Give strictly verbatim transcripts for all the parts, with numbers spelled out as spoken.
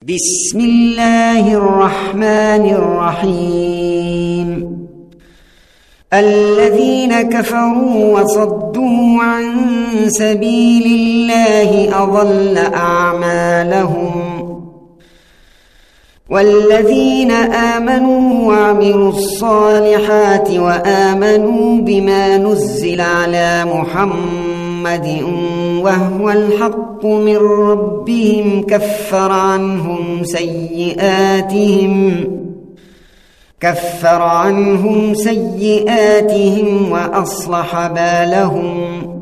بسم الله الرحمن الرحيم الذين كفروا وصدوا عن سبيل الله أضل أعمالهم والذين آمنوا وعملوا الصالحات وآمنوا بما نزل على محمد وهو الحق من ربهم كفر عنهم سيئاتهم كفر عنهم سيئاتهم وأصلح بالهم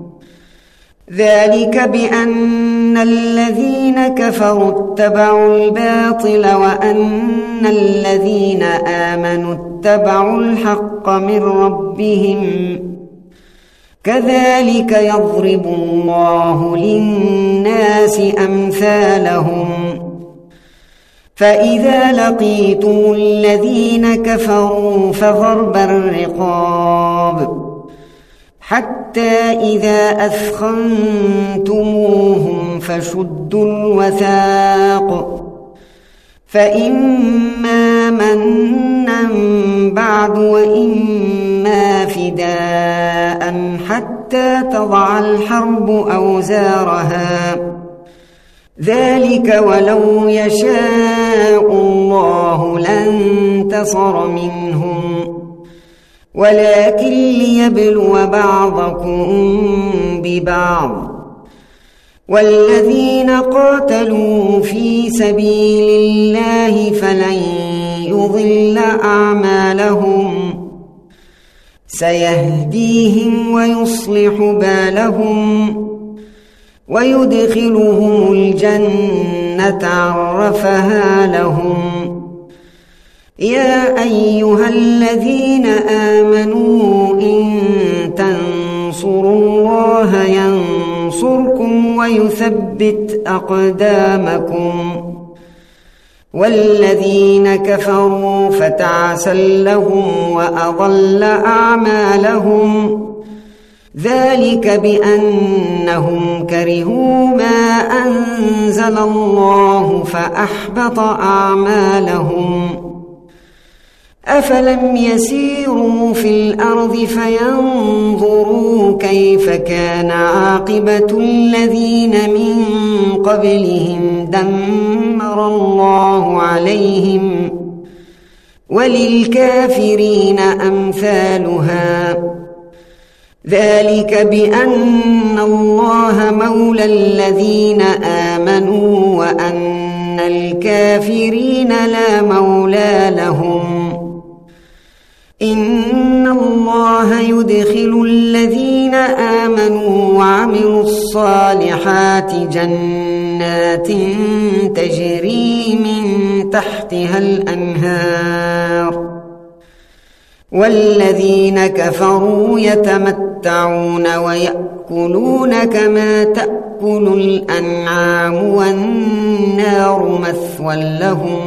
ذلك بأن الذين كفروا اتبعوا الباطل وأن الذين آمنوا اتبعوا الحق من ربهم كذلك يضرب الله للناس أمثالهم فإذا لقيتم الذين كفروا فضرب الرقاب حتى إذا أثخنتموهم فشدوا الوثاق فإما منا بعد وإما فداء حتى تضع الحرب أوزارها ذلك ولو يشاء الله لانتصر منهم ولكن ليبلو بعضكم ببعض والذين قاتلوا في سبيل الله فلن يضل أعمالهم سيهديهم ويصلح بالهم ويدخلهم الجنة عرفها لهم يا أيها الذين آمنوا إن تنصروا الله ينصركم ويثبت أقدامكم والذين كفروا فتعسا لهم وأضل أعمالهم ذلك بأنهم كرهوا ما أنزل الله فأحبط أعمالهم أفلم يسيروا في الأرض فينظروا كيف كان عاقبة الذين من قبلهم دمر الله عليهم وللكافرين أمثالها ذلك بأن الله مولى الذين آمنوا وأن الكافرين لا مولى لهم إن الله يدخل الذين آمنوا وعملوا الصالحات جنات تجري من تحتها الأنهار والذين كفروا يتمتعون ويأكلون كما تأكل الأنعام والنار مثوى لهم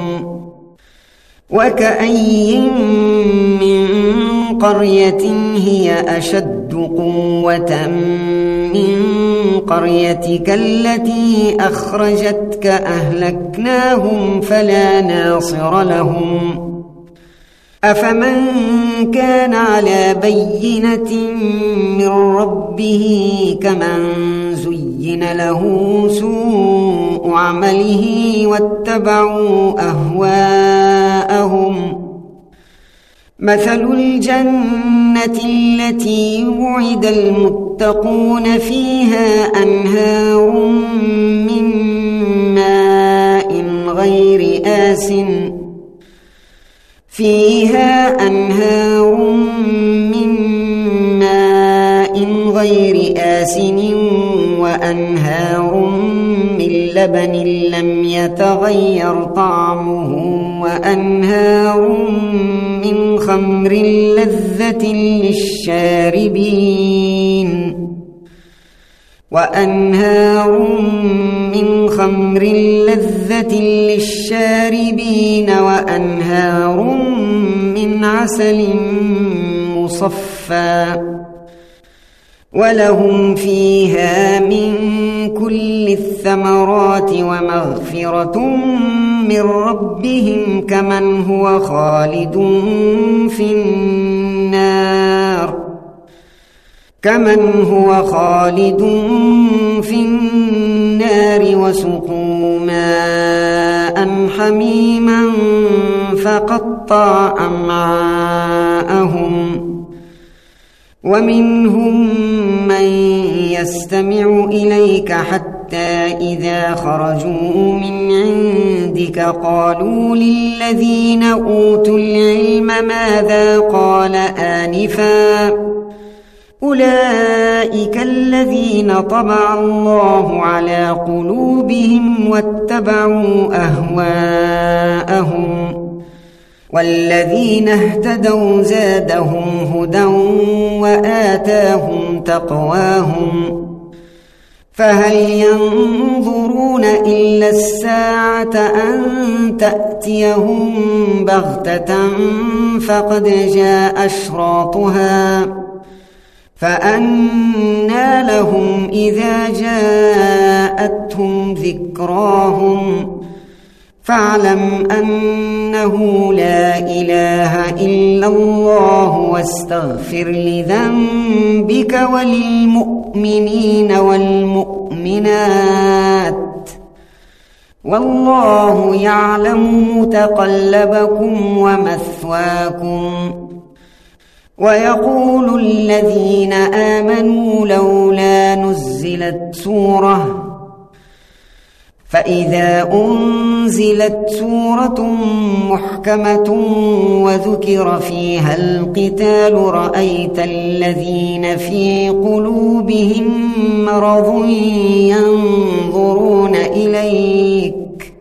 وكأي من قرية هي أشد قوة من قريتك التي أخرجتك أهلكناهم فلا ناصر لهم أفمن كان على بينة من ربه كمن زين له سوء عمله واتبعوا أهواءهم مثل الجنة التي وعد المتقون فيها أنهار من ماء غير آسٍ فيها أنهار من ماء غير آسن وأنهار من لبن لم يتغير طعمه وأنهار من خمر لذة للشاربين وأنهار من خمر لذة للشاربين وأنهار من عسل مصفى ولهم فيها من كل الثمرات ومغفرة من ربهم كمن هو خالد في النار كمن هو خالد في النار وسقوا ماء حميما فقطع أمعاءهم ومنهم من يستمع إليك حتى إذا خرجوا من عندك قالوا للذين أوتوا العلم ماذا قال آنفا أولئك الذين طبع الله على قلوبهم واتبعوا أهواءهم والذين اهتدوا زادهم هدى وآتاهم تقواهم فهل ينظرون إلا الساعة أن تأتيهم بغتة فقد جاء أشراطها فأنى لهم إذا جاءتهم ذكراهم فاعلم أنه لا إله إلا الله واستغفر لذنبك وللمؤمنين والمؤمنات والله يعلم متقلبكم ومثواكم ويقول الذين آمنوا لولا نزلت سورة فإذا أنزلت سورة محكمة وذكر فيها القتال رأيت الذين في قلوبهم مرض ينظرون إليك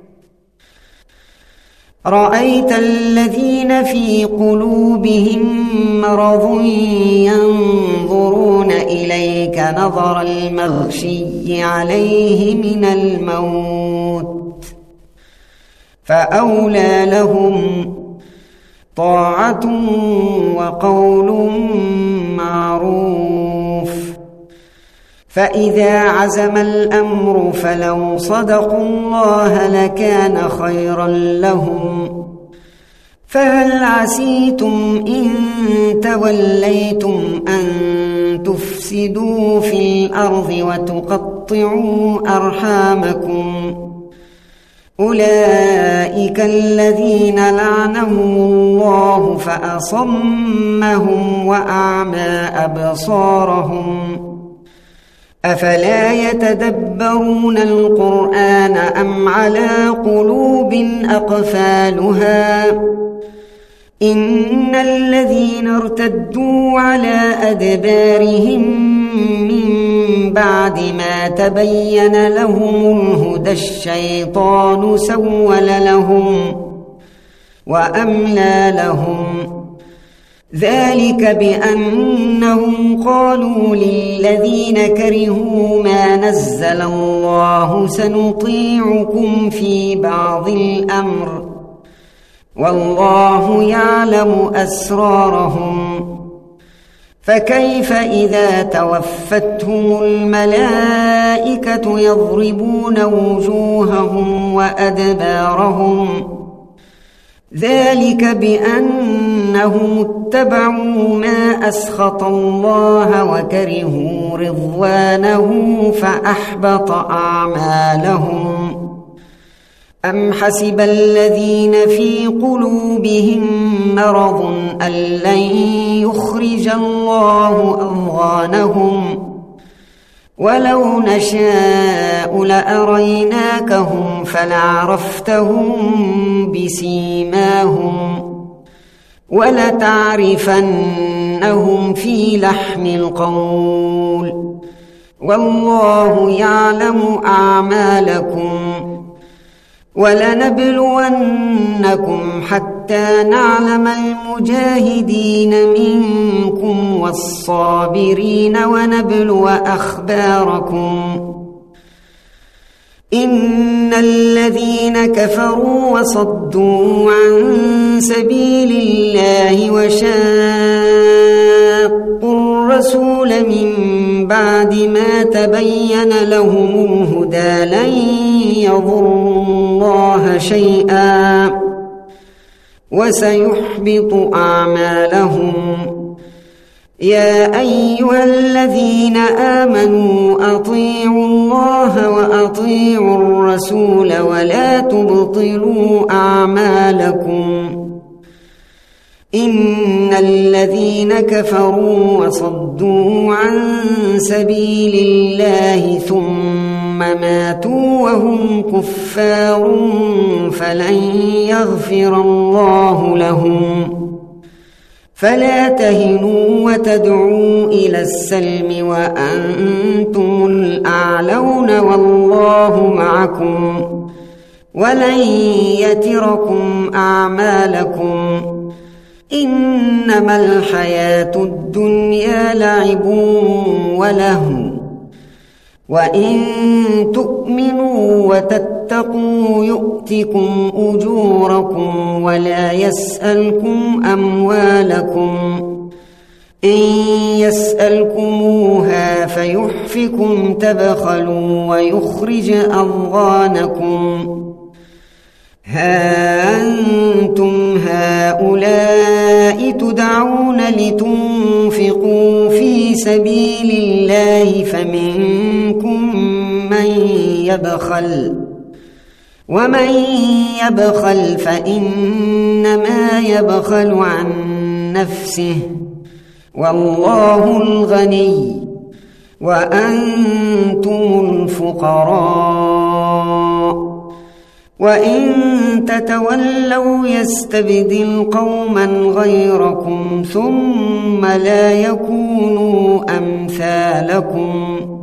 رأيت الذين في قلوبهم مرض ينظرون إليك نظر المغشي عليه من الموت فأولى لهم طاعة وقول معروف فإذا عزم الأمر فلو صدقوا الله لكان خيرا لهم فهل عسيتم إن توليتم أن تفسدوا في الأرض وتقطعوا أرحامكم أولئك الذين لعنهم الله فأصمهم وأعمى أبصارهم أفلا يتدبرون القرآن أم على قلوب أقفالها إن الذين ارتدوا على أدبارهم من بعد ما تبين لهم الهدى الشيطان سول لهم وأملى لهم ذلك بأنهم قالوا للذين كرهوا ما نزل الله سنطيعكم في بعض الأمر والله يعلم أسرارهم فكيف إذا توفتهم الملائكة يضربون وجوههم وأدبارهم ذلك بأنهم اتبعوا ما أسخط الله وكرهوا رضوانه فأحبط أعمالهم أم حسب الذين في قلوبهم مرض أن لن يخرج الله أضغانهم ولو نشاء لأريناكهم فلعرفتهم بسيماهم ولتعرفنهم في لحن القول والله يعلم أعمالكم ولنبلونكم حتى نعلم المجاهدين منكم والصابرين ونبلو أخباركم إن الذين كفروا وصدوا عن سبيل الله وشاقوا الرسول من بعد ما تبين لهم الهدى لن يضروا الله شيئا وسيحبط أعمالهم. يا أيها الذين آمنوا أطيعوا الله وأطيعوا الرسول ولا تبطلوا أعمالكم. إن الذين كفروا وصدوا عن سبيل الله ثم ماتوا وهم كفار فلن يغفر الله لهم. فلا تهنوا وتدعوا إلى السلم وأنتم الأعلون والله معكم ولن يتركم أعمالكم. إنما الحياة الدنيا لعب ولهو وإن تؤمنوا وتتقوا يؤتكم أجوركم ولا يسألكم أموالكم. إن يسألكموها فيحفكم تبخلوا ويخرج أضغانكم. ها أنتم هؤلاء تدعون لتنفقوا في سبيل الله فمنكم من يبخل ومن يبخل فإنما يبخل عن نفسه والله الغني وأنتم الفقراء. وإن تتولوا يستبدل قوما غيركم ثم لا يكونوا أمثالكم.